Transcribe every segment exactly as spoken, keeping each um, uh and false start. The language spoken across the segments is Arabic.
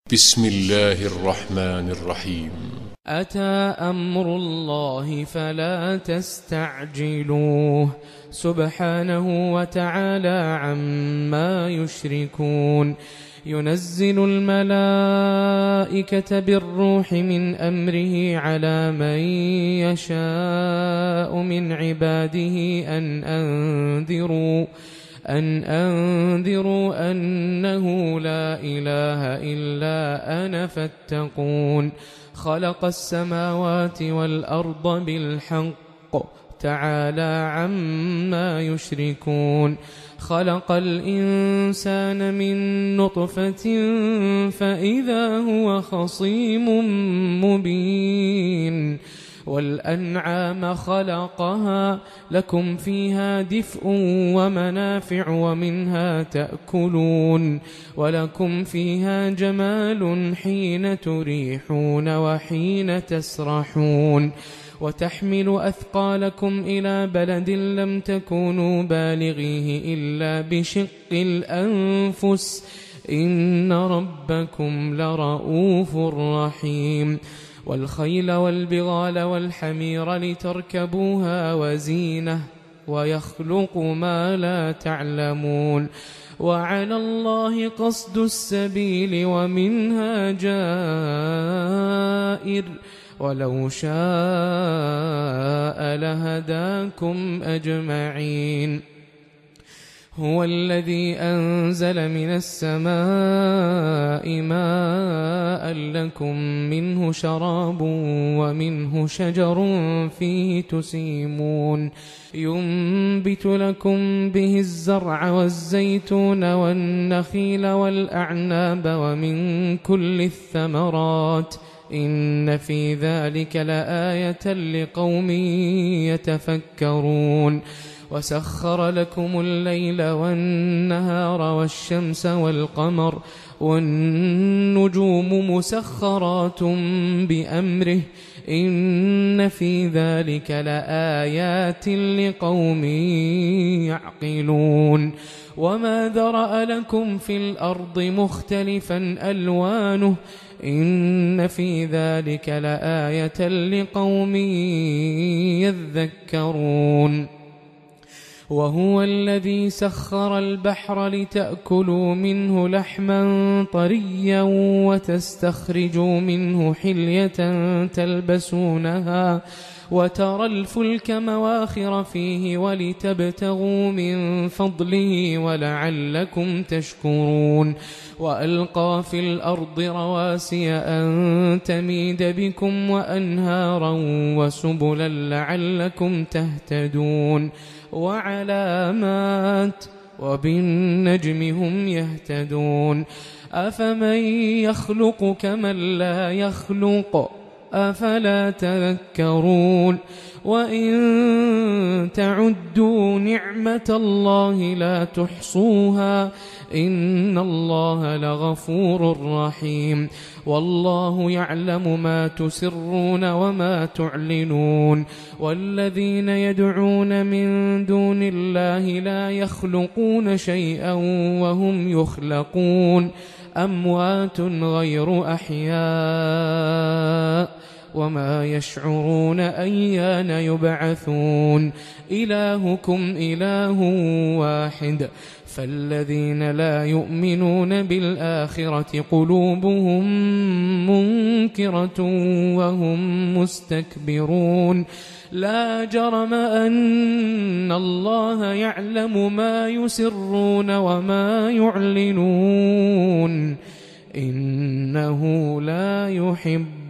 بسم الله الرحمن الرحيم. أتى أمر الله فلا تستعجلوه سبحانه وتعالى عما يشركون. ينزل الملائكة بالروح من أمره على من يشاء من عباده أن أنذروا أن أنذروا أنه لا إله إلا أنا فاتقون. خلق السماوات والأرض بالحق تعالى عما يشركون. خلق الإنسان من نطفة فإذا هو خصيم مبين. والأنعام خلقها لكم فيها دفء ومنافع ومنها تأكلون ولكم فيها جمال حين تريحون وحين تسرحون. وتحمل أثقالكم إلى بلد لم تكونوا بالغيه إلا بشق الأنفس إن ربكم لرؤوف رحيم. والخيل والبغال والحمير لتركبوها وزينة ويخلق ما لا تعلمون. وعلى الله قصد السبيل ومنها جائر ولو شاء لهداكم أجمعين. هو الذي أنزل من السماء ماء لكم منه شراب ومنه شجر فيه تسيمون. ينبت لكم به الزرع والزيتون والنخيل والأعناب ومن كل الثمرات إن في ذلك لآية لقوم يتفكرون. وسخر لكم الليل والنهار والشمس والقمر والنجوم مسخرات بأمره إن في ذلك لآيات لقوم يعقلون. وما ذرأ لكم في الأرض مختلفا ألوانه إن في ذلك لآية لقوم يذكرون. وهو الذي سخر البحر لتأكلوا منه لحما طريا وتستخرجوا منه حلية تلبسونها وترى الفلك مواخر فيه ولتبتغوا من فضله ولعلكم تشكرون. وألقى في الأرض رواسي أن تميد بكم وأنهارا وسبلا لعلكم تهتدون. وعلامات وبالنجم هم يهتدون. أفمن يخلق كمن لا يخلق أفلا تذكرون. وإن تعدوا نعمة الله لا تحصوها إن الله لغفور رحيم. والله يعلم ما تسرون وما تعلنون. والذين يدعون من دون الله لا يخلقون شيئا وهم يخلقون أموات غير أحياء وما يشعرون أيان يبعثون. إلهكم إله واحد فالذين لا يؤمنون بالآخرة قلوبهم منكرة وهم مستكبرون. لا جرم أن الله يعلم ما يسرون وما يعلنون إنه لا يحب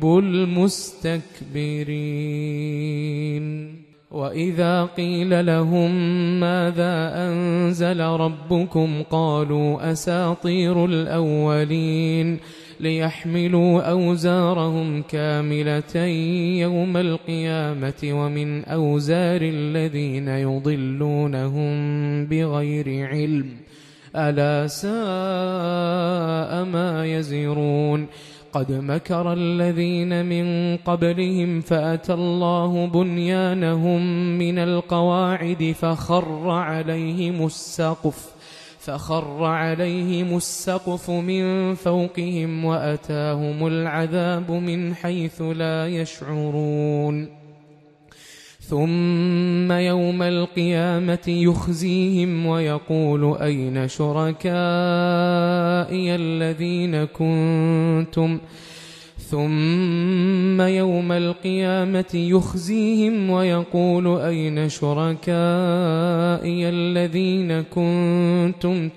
المستكبرين. وإذا قيل لهم ماذا أنزل ربكم قالوا أساطير الأولين ليحملوا أوزارهم كاملة يوم القيامة ومن أوزار الذين يضلونهم بغير علم ألا ساء ما يزرون. قد مكر الذين من قبلهم فأتى الله بنيانهم من القواعد فخر عليهم السقف فخر عليهم السقف من فوقهم وأتاهم العذاب من حيث لا يشعرون ثم يوم القيامة يخزيهم ويقول أين شركائي الذين كنتم ثم يوم القيامة يخزيهم ويقول أين شركائي الذين كنتم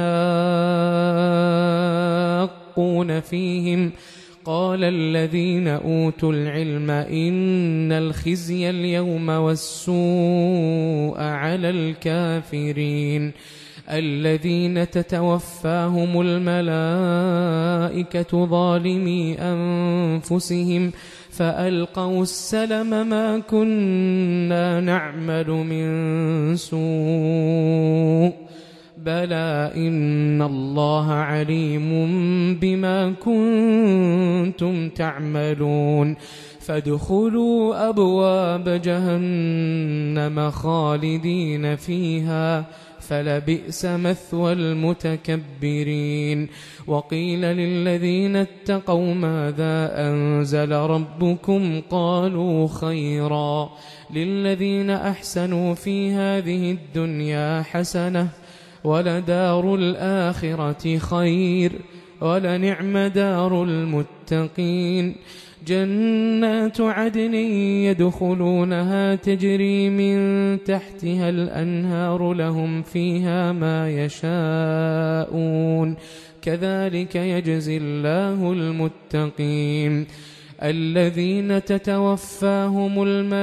تشاقون فيهم قال الذين أوتوا العلم إن الخزي اليوم والسوء على الكافرين الذين تتوفاهم الملائكة ظالمي أنفسهم فألقوا السلم ما كنا نعمل من سوء بلى إن الله عليم بما كنتم تعملون فادخلوا أبواب جهنم خالدين فيها فلبئس مثوى المتكبرين وقيل للذين اتقوا ماذا أنزل ربكم قالوا خيرا للذين أحسنوا في هذه الدنيا حسنة ولدار الآخرة خير ولنعم دار المتقين جنات عدن يدخلونها تجري من تحتها الأنهار لهم فيها ما يشاءون كذلك يجزي الله المتقين الذين تتوفاهم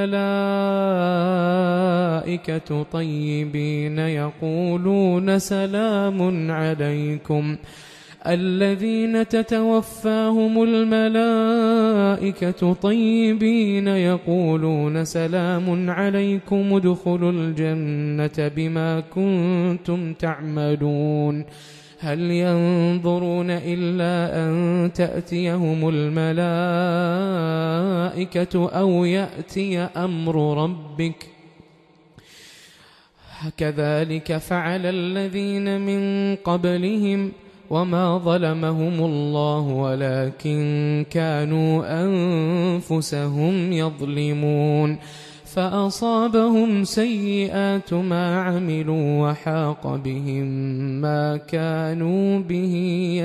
الملائكة طيبين يقولون سلام عليكم الذين تتوفاهم الملائكة طيبين يقولون سلام عليكم ادخلوا الجنة بما كنتم تعملون هل ينظرون إلا أن تأتيهم الملائكة أو يأتي أمر ربك كذلك فعل الذين من قبلهم وما ظلمهم الله ولكن كانوا أنفسهم يظلمون فأصابهم سيئات ما عملوا وحاق بهم ما كانوا به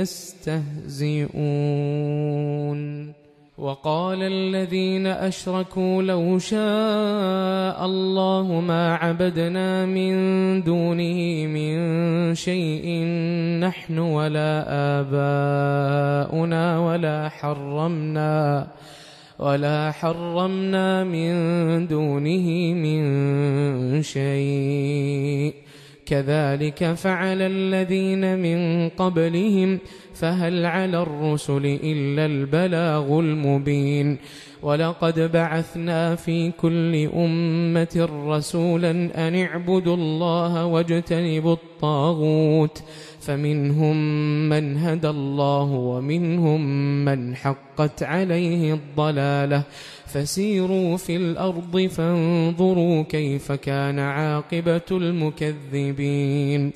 يستهزئون وقال الذين أشركوا لو شاء الله ما عبدنا من دونه من شيء نحن ولا آباؤنا ولا حرمنا ولا حرمنا من دونه من شيء كذلك فعل الذين من قبلهم فهل على الرسل إلا البلاغ المبين ولقد بعثنا في كل أمة رسولا أن اعبدوا الله واجتنبوا الطاغوت فمنهم من هدى الله ومنهم من حقت عليه الضلالة فسيروا في الأرض فانظروا كيف كان عاقبة المكذبين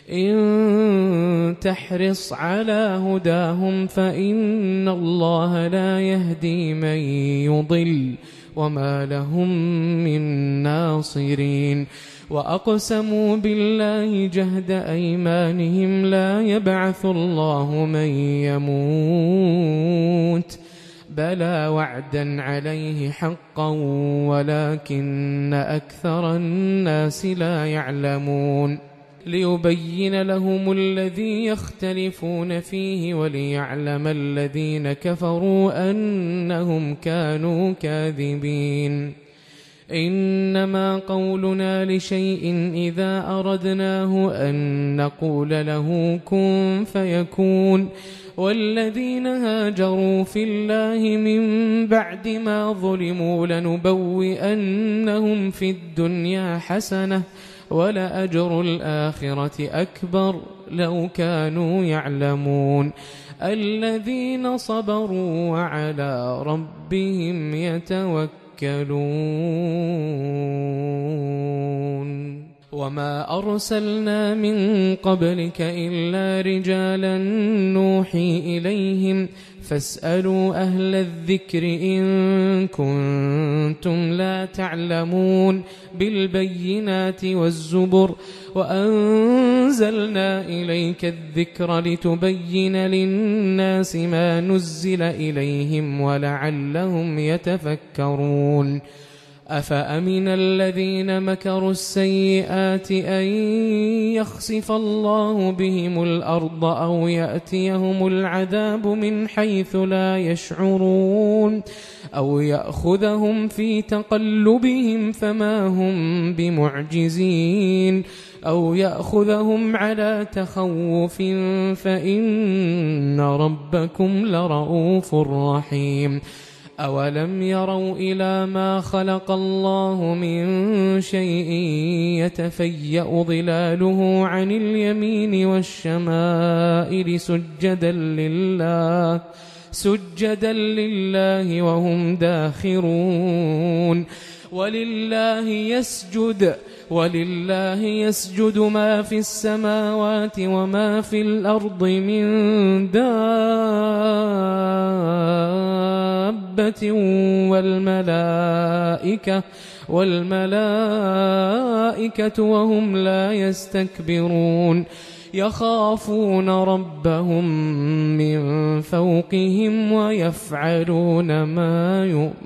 إن تحرص على هداهم فإن الله لا يهدي من يضل وما لهم من ناصرين وأقسموا بالله جهد أيمانهم لا يبعث الله من يموت بلى وعدا عليه حقا ولكن أكثر الناس لا يعلمون ليبين لهم الذي يختلفون فيه وليعلم الذين كفروا أنهم كانوا كاذبين إنما قولنا لشيء إذا أردناه أن نقول له كن فيكون والذين هاجروا في الله من بعد ما ظلموا لنبوئنهم في الدنيا حسنة ولأجر الآخرة أكبر لو كانوا يعلمون الذين صبروا وعلى ربهم يتوكلون. وما أرسلنا من قبلك إلا رجالا نوحي إليهم فاسألوا أهل الذكر إن كنتم لا تعلمون بالبينات والزبر وأنزلنا إليك الذكر لتبين للناس ما نزل إليهم ولعلهم يتفكرون أفأمن الذين مكروا السيئات أن يخسف الله بهم الأرض أو يأتيهم العذاب من حيث لا يشعرون أو يأخذهم في تقلبهم فما هم بمعجزين أو يأخذهم على تخوف فإن ربكم لرؤوف رحيم أولم يروا إلى ما خلق الله من شيء يتفيأ ظلاله عن اليمين والشمائل سجدا لله سجدا لله وهم داخرون ولله يسجد ولله يسجد ما في السماوات وما في الأرض من دابة والملائكة والملائكة وهم لا يستكبرون يخافون ربهم من فوقهم ويفعلون ما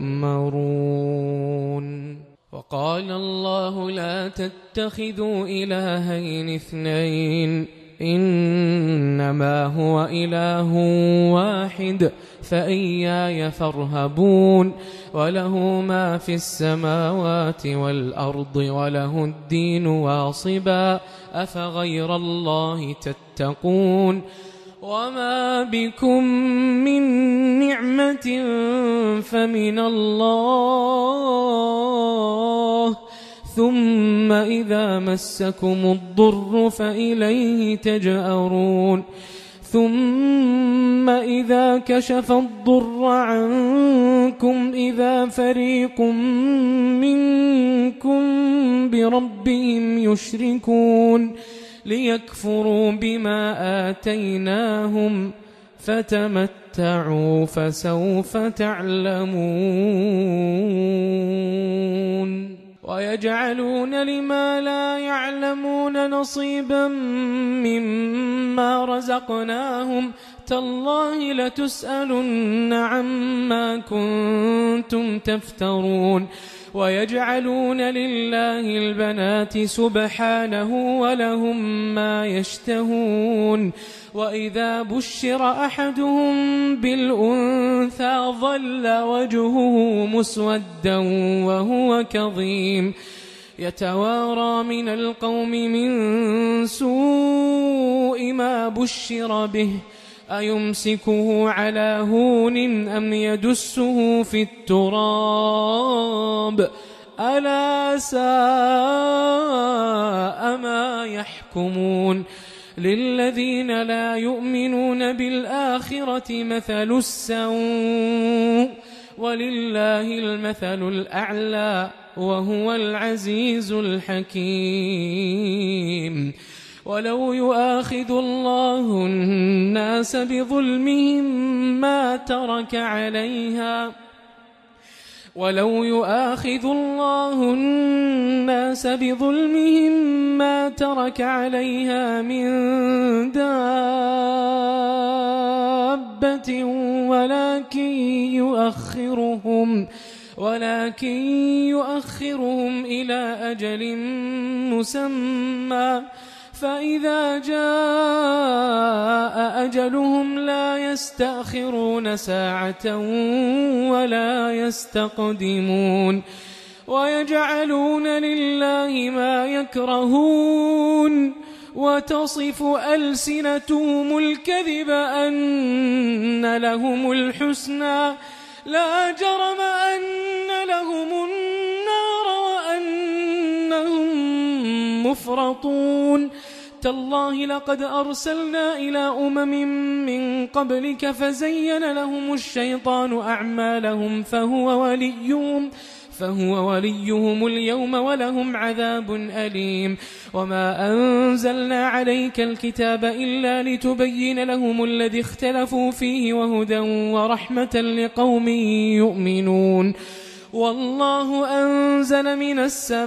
يؤمرون. وقال الله لا تتخذوا إلهين اثنين إنما هو إله واحد فإياي فارهبون وله ما في السماوات والأرض وله الدين واصبا أفغير الله تتقون وما بكم من نعمة فمن الله ثم إذا مسكم الضر فإليه تجأرون ثم إذا كشف الضر عنكم إذا فريق منكم بربهم يشركون ليكفروا بما آتيناهم فتمتعوا فسوف تعلمون ويجعلون لما لا يعلمون نصيبا مما رزقناهم تالله لتسألن عما كنتم تفترون ويجعلون لله البنات سبحانه ولهم ما يشتهون وإذا بشر أحدهم بالأنثى ظل وجهه مسودا وهو كظيم يتوارى من القوم من سوء ما بشر به أيمسكه على هون أم يدسه في التراب ألا ساء ما يحكمون للذين لا يؤمنون بالآخرة مثل السوء ولله المثل الأعلى وهو العزيز الحكيم ولو يؤاخذ الله الناس بظلمهم ما ترك عليها ولو يؤاخذ الله الناس بظلمهم ما ترك عليها من دابة ولكن يؤخرهم ولكن يؤخرهم إلى أجل مسمى فإذا جاء أجلهم لا يستأخرون ساعة ولا يستقدمون ويجعلون لله ما يكرهون وتصف ألسنتهم الكذب أن لهم الحسنى لا جرم أن لهم النار وأنهم مفرطون تالله لقد أرسلنا إلى أمم من قبلك فزين لهم الشيطان أعمالهم فهو وليهم فهو وليهم اليوم ولهم عذاب أليم. وما أنزلنا عليك الكتاب إلا لتبين لهم الذي اختلفوا فيه وهدى ورحمة لقوم يؤمنون. والله أنزل من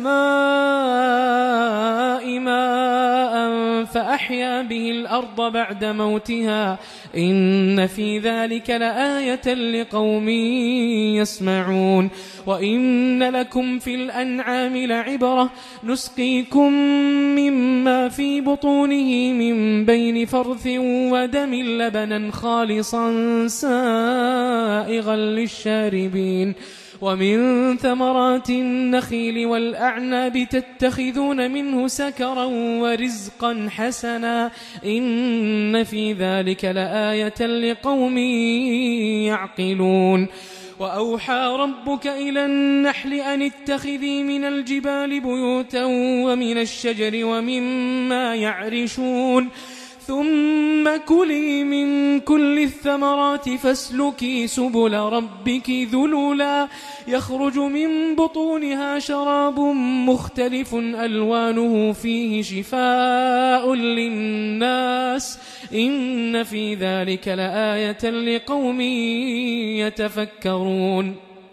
السماء ماء فأحيا به الأرض بعد موتها إن في ذلك لآية لقوم يسمعون. وإن لكم في الأنعام لعبرة نسقيكم مما في بطونه من بين فرث ودم لبنا خالصا سائغا للشاربين ومن ثمرات النخيل والأعناب تتخذون منه سكرا ورزقا حسنا إن في ذلك لآية لقوم يعقلون. وأوحى ربك إلى النحل أن اتخذي من الجبال بيوتا ومن الشجر ومما يعرشون ثم كلي من كل الثمرات فاسلكي سبل ربك ذللا يخرج من بطونها شراب مختلف ألوانه فيه شفاء للناس إن في ذلك لآية لقوم يتفكرون.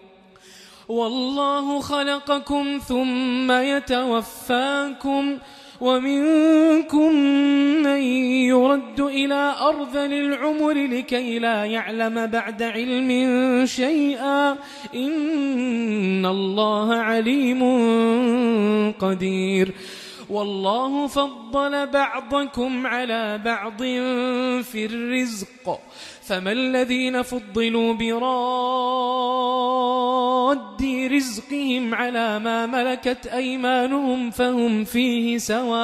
والله خلقكم ثم يتوفاكم ومنكم من يرد إلى أرذل العمر لكي لا يعلم بعد علم شيئا إن الله عليم قدير. والله فضل بعضكم على بعض في الرزق فما الذين فضلوا براد رزقهم على ما ملكت أيمانهم فهم فيه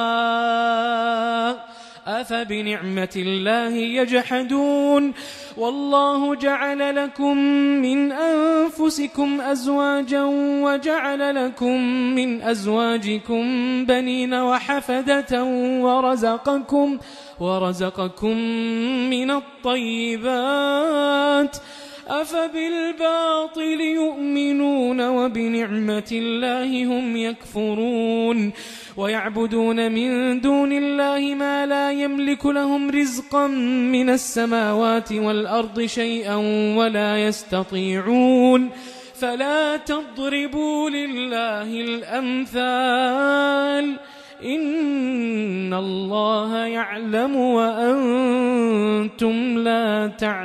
سواء أفبنعمة الله يجحدون. والله جعل لكم من أنفسكم أزواجا وجعل لكم من أزواجكم بنين وحفدة ورزقكم ورزقكم من الطيبات أفبالباطل يؤمنون وبنعمة الله هم يكفرون. ويعبدون من دون الله ما لا يملك لهم رزقا من السماوات والأرض شيئا ولا يستطيعون فلا تضربوا لله الأمثال إن الله يعلم وأنتم لا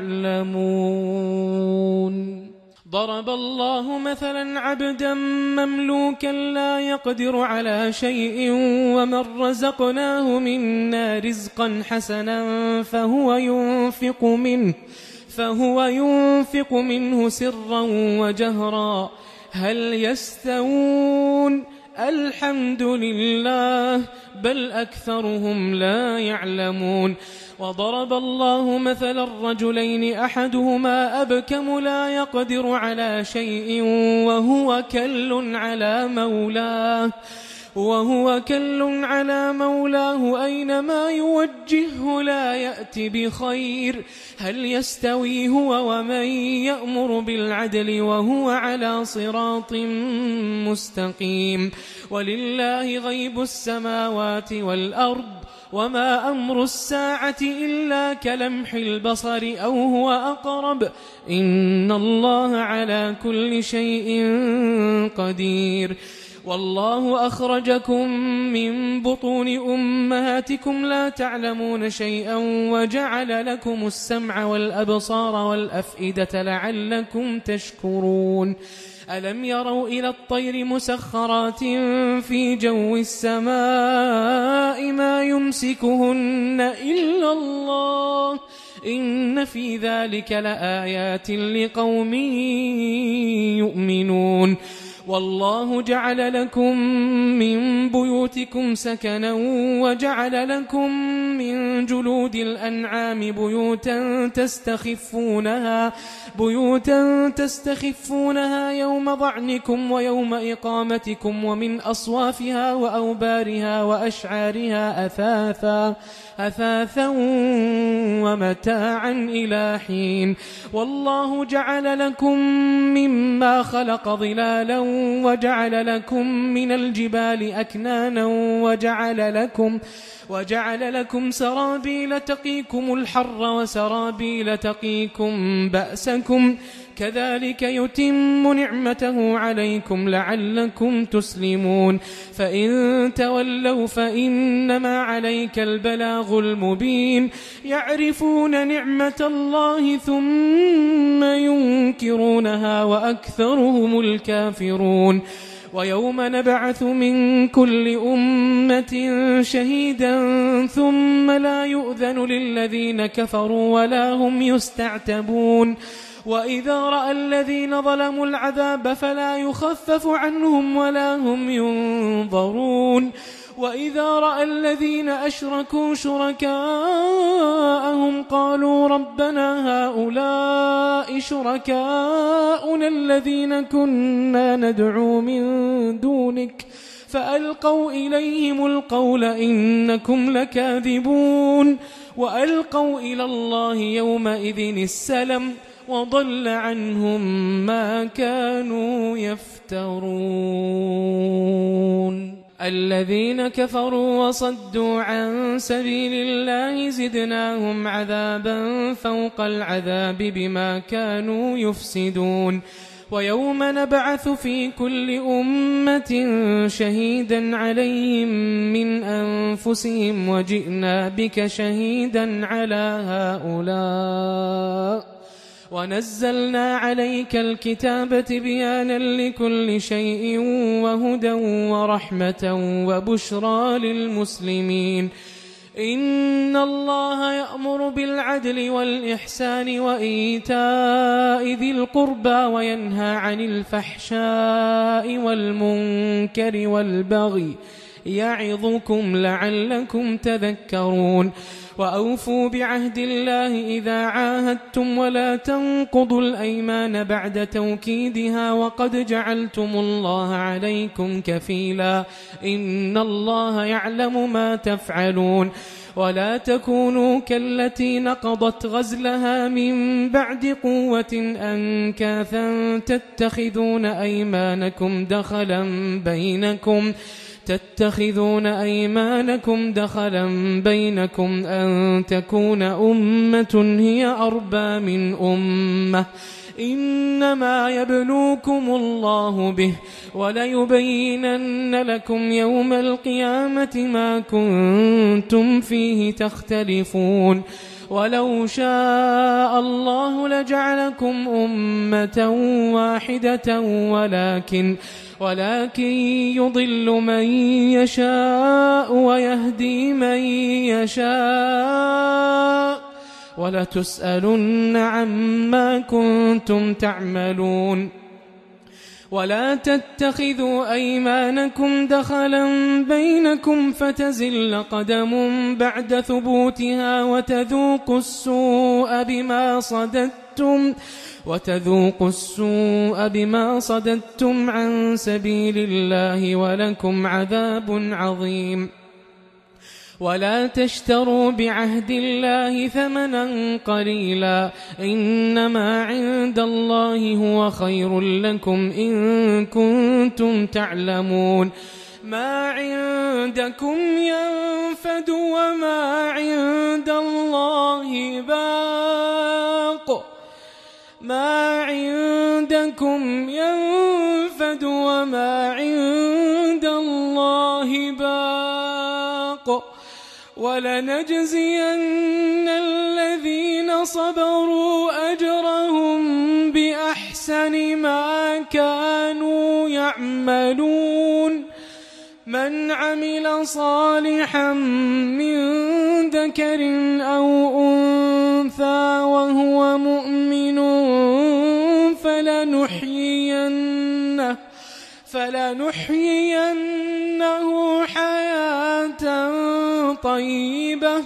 تعلمون. ضرب الله مثلا عبدا مملوكا لا يقدر على شيء ومن رزقناه منا رزقا حسنا فهو ينفق منه فهو ينفق منه سرا وجهرا هل يستوون الحمد لله بل أكثرهم لا يعلمون. وضرب الله مثلا رجلين أحدهما أبكم لا يقدر على شيء وهو كل على مولاه وهو كل على مولاه أينما يوجهه لا يأتي بخير هل يستوي هو ومن يأمر بالعدل وهو على صراط مستقيم. ولله غيب السماوات والأرض وما أمر الساعة إلا كلمح البصر أو هو أقرب إن الله على كل شيء قدير. والله أخرجكم من بطون أمهاتكم لا تعلمون شيئا وجعل لكم السمع والأبصار والأفئدة لعلكم تشكرون. ألم يروا إلى الطير مسخرات في جو السماء ما يمسكهن إلا الله إن في ذلك لآيات لقوم يؤمنون. والله جعل لكم من بيوتكم سكنا وجعل لكم من جلود الأنعام بيوتا تستخفونها بيوتا تستخفونها يوم ضعنكم ويوم إقامتكم ومن أصوافها وأوبارها وأشعارها أثاثا أثاثا ومتاعا إلى حين والله جعل لكم مما خلق ظلالا وجعل لكم من الجبال أكنانا وجعل لكم وجعل لكم سرابيل تقيكم الحر وسرابيل تقيكم بأسكم كذلك يتم نعمته عليكم لعلكم تسلمون فإن تولوا فإنما عليك البلاغ المبين يعرفون نعمة الله ثم ينكرونها وأكثرهم الكافرون ويوم نبعث من كل أمة شهيدا ثم لا يؤذن للذين كفروا ولا هم يستعتبون وإذا رأى الذين ظلموا العذاب فلا يخفف عنهم ولا هم ينظرون وإذا رأى الذين أشركوا شركاءهم قالوا ربنا هؤلاء شركاؤنا الذين كنا ندعو من دونك فألقوا إليهم القول إنكم لكاذبون وألقوا إلى الله يومئذ السلم وضل عنهم ما كانوا يفترون الذين كفروا وصدوا عن سبيل الله زدناهم عذابا فوق العذاب بما كانوا يفسدون ويوم نبعث في كل أمة شهيدا عليهم من أنفسهم وجئنا بك شهيدا على هؤلاء ونزلنا عليك الكتاب بيانا لكل شيء وهدى ورحمة وبشرى للمسلمين إن الله يأمر بالعدل والإحسان وإيتاء ذي القربى وينهى عن الفحشاء والمنكر والبغي يعظكم لعلكم تذكرون وأوفوا بعهد الله إذا عاهدتم ولا تنقضوا الأيمان بعد توكيدها وقد جعلتم الله عليكم كفيلا إن الله يعلم ما تفعلون ولا تكونوا كالتي نقضت غزلها من بعد قوة أنكاثا تتخذون أيمانكم دخلا بينكم تتخذون أيمانكم دخلا بينكم أن تكون أمة هي أربى من أمة إنما يبلوكم الله به وليبينن لكم يوم القيامة ما كنتم فيه تختلفون ولو شاء الله لجعلكم أمة واحدة ولكن ولكن يضل من يشاء ويهدي من يشاء ولتسألن عما كنتم تعملون ولا تتخذوا أيمانكم دخلا بينكم فتزل قدم بعد ثبوتها وتذوقوا السوء بما صددتم وتذوقوا السوء بما صددتم عن سبيل الله ولكم عذاب عظيم ولا تشتروا بعهد الله ثمنا قليلا إنما عند الله هو خير لكم إن كنتم تعلمون ما عندكم ينفد وما عند الله باق ما عندكم ينفد وما عند الله باق ولنجزين الذين صبروا أجرهم بأحسن ما كانوا يعملون من عمل صالحا من ذكر أو أنثى وهو مؤمن فلنحيينه فلنحيينه حياة طيبة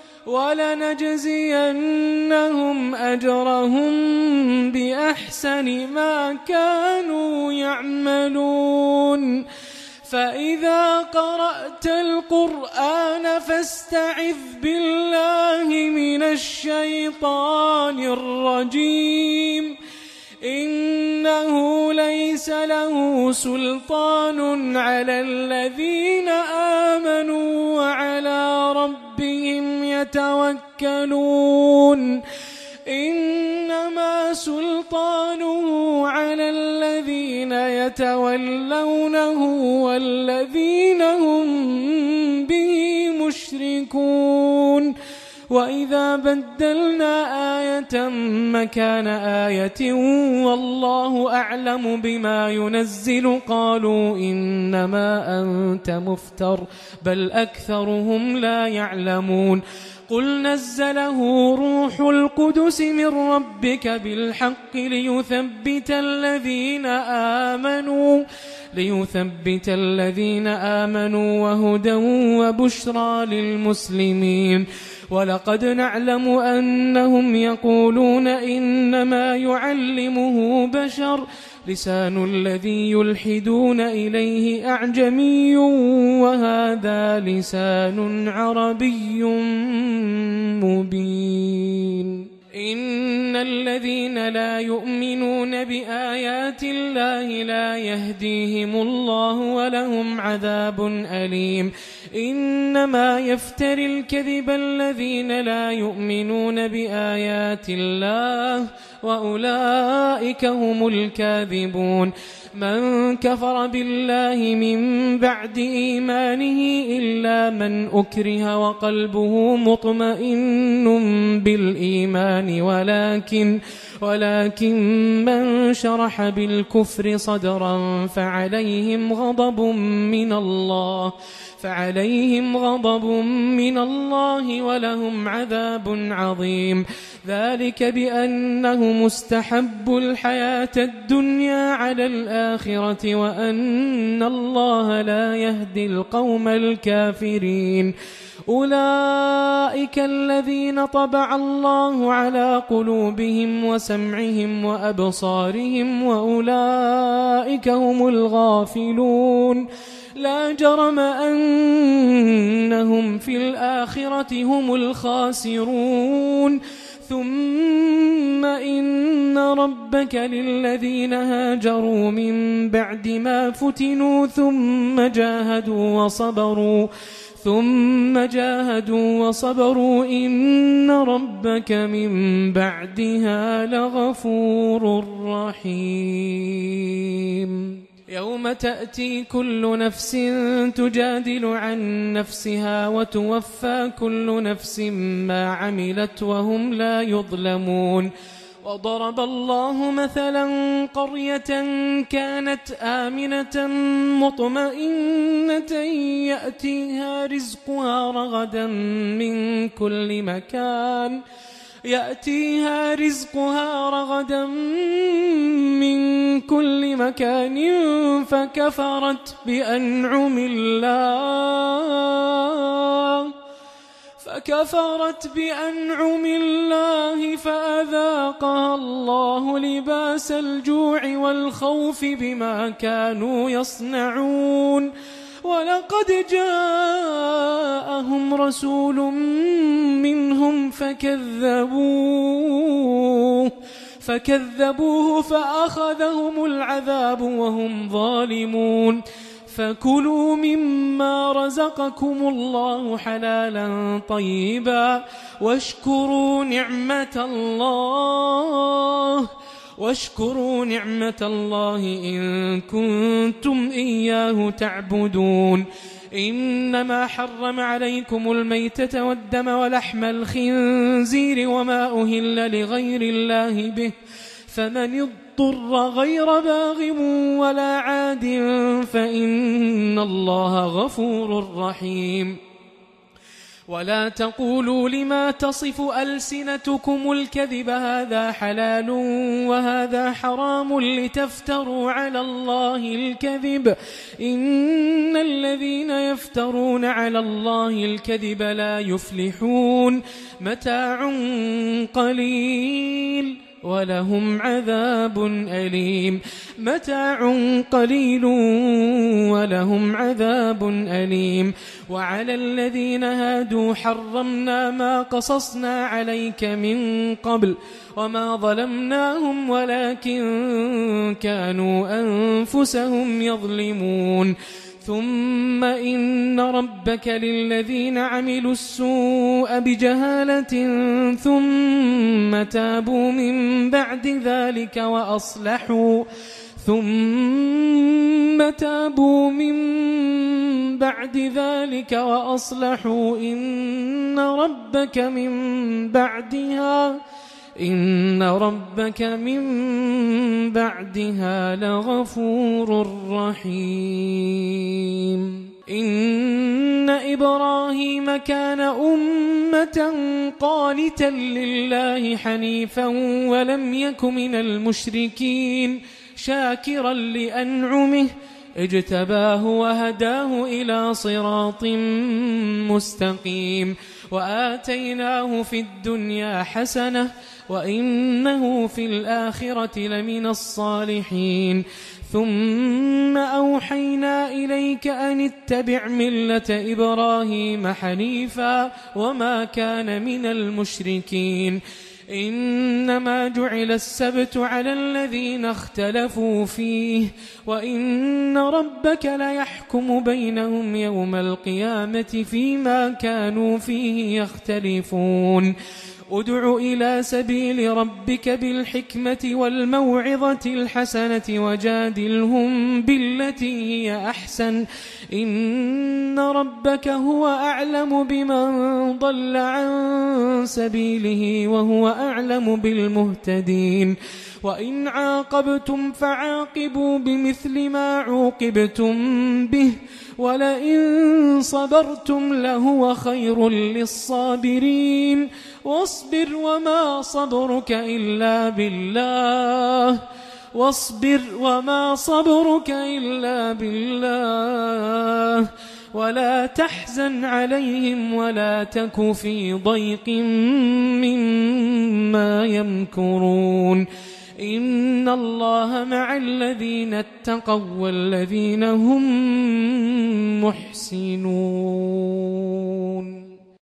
ولنجزينهم أجرهم بأحسن ما كانوا يعملون فإذا قرأت القرآن فاستعذ بالله من الشيطان الرجيم إنه ليس له سلطان على الذين آمنوا وعلى ربهم يتوكلون إنما سلطانه على الذين يتولونه والذين هم به مشركون وإذا بدلنا آية مكان آية والله أعلم بما ينزل قالوا إنما أنت مفتر بل أكثرهم لا يعلمون قل نزله روح القدس من ربك بالحق ليثبت الذين آمنوا ليثبت الذين آمنوا وهدى وبشرى للمسلمين ولقد نعلم أنهم يقولون إنما يعلمه بشر لسان الذي يلحدون إليه أعجمي وهذا لسان عربي مبين إن الذين لا يؤمنون بآيات الله لا يهديهم الله ولهم عذاب أليم إنما يفتري الكذب الذين لا يؤمنون بآيات الله وأولئك هم الكاذبون من كفر بالله من بعد إيمانه إلا من أكره وقلبه مطمئن بالإيمان ولكن ولكن من شرح بالكفر صدرا فعليهم غضب من الله فعليهم غضب من الله ولهم عذاب عظيم ذلك بأنه مستحب الحياة الدنيا على الآخرة وأن الله لا يهدي القوم الكافرين أولئك الذين طبع الله على قلوبهم وسمعهم وأبصارهم وأولئك هم الغافلون لا جرم أنهم في الآخرة هم الخاسرون ثم إن ربك للذين هاجروا من بعد ما فتنوا ثم جاهدوا وصبروا ثم جاهدوا وصبروا إن ربك من بعدها لغفور رحيم يوم تأتي كل نفس تجادل عن نفسها وتوفى كل نفس ما عملت وهم لا يظلمون وضرب الله مثلا قرية كانت آمنة مطمئنة يأتيها رزقها رغدا من كل مكان يأتيها رزقها رغدا من كل مكان فكفرت بأنعم الله فكفرت بأنعم الله فأذاقها الله لباس الجوع والخوف بما كانوا يصنعون ولقد جاءهم رسول منهم فكذبوه فكذبوه فأخذهم العذاب وهم ظالمون فكلوا مما رزقكم الله حلالا طيبا واشكروا نعمة الله واشكروا نعمة الله إن كنتم إياه تعبدون إنما حرم عليكم الميتة والدم ولحم الخنزير وما أهل لغير الله به فمن اضطر غير باغ ولا عاد فإن الله غفور رحيم ولا تقولوا لما تصف ألسنتكم الكذب هذا حلال وهذا حرام لتفتروا على الله الكذب إن الذين يفترون على الله الكذب لا يفلحون متاع قليل ولهم عذاب أليم متاع قليل ولهم عذاب أليم وعلى الذين هادوا حرمنا ما قصصنا عليك من قبل وما ظلمناهم ولكن كانوا أنفسهم يظلمون ثم إن ربك للذين عملوا السوء بجهالة ثم تابوا من بعد ذلك وأصلحوا ثم تابوا من بعد ذلك وأصلحوا إن ربك من بعدها إن ربك من بعدها لغفور رحيم إن إبراهيم كان أمة قانتا لله حنيفا ولم يك من المشركين شاكرا لأنعمه اجتباه وهداه إلى صراط مستقيم وآتيناه في الدنيا حسنة وإنه في الآخرة لمن الصالحين ثم أوحينا إليك أن اتبع ملة إبراهيم حنيفا وما كان من المشركين إنما جعل السبت على الذين اختلفوا فيه وإن ربك ليحكم بينهم يوم القيامة فيما كانوا فيه يختلفون ادع إلى سبيل ربك بالحكمة والموعظة الحسنة وجادلهم بالتي هي أحسن إن ربك هو أعلم بمن ضل عن سبيله وهو أعلم بالمهتدين وإن عاقبتم فعاقبوا بمثل ما عوقبتم به ولئن صبرتم لهو خير للصابرين واصبر وما صبرك إلا بالله واصبر وما صبرك إلا بالله ولا تحزن عليهم ولا تك في ضيق مما يمكرون إن الله مع الذين اتقوا والذين هم محسنون.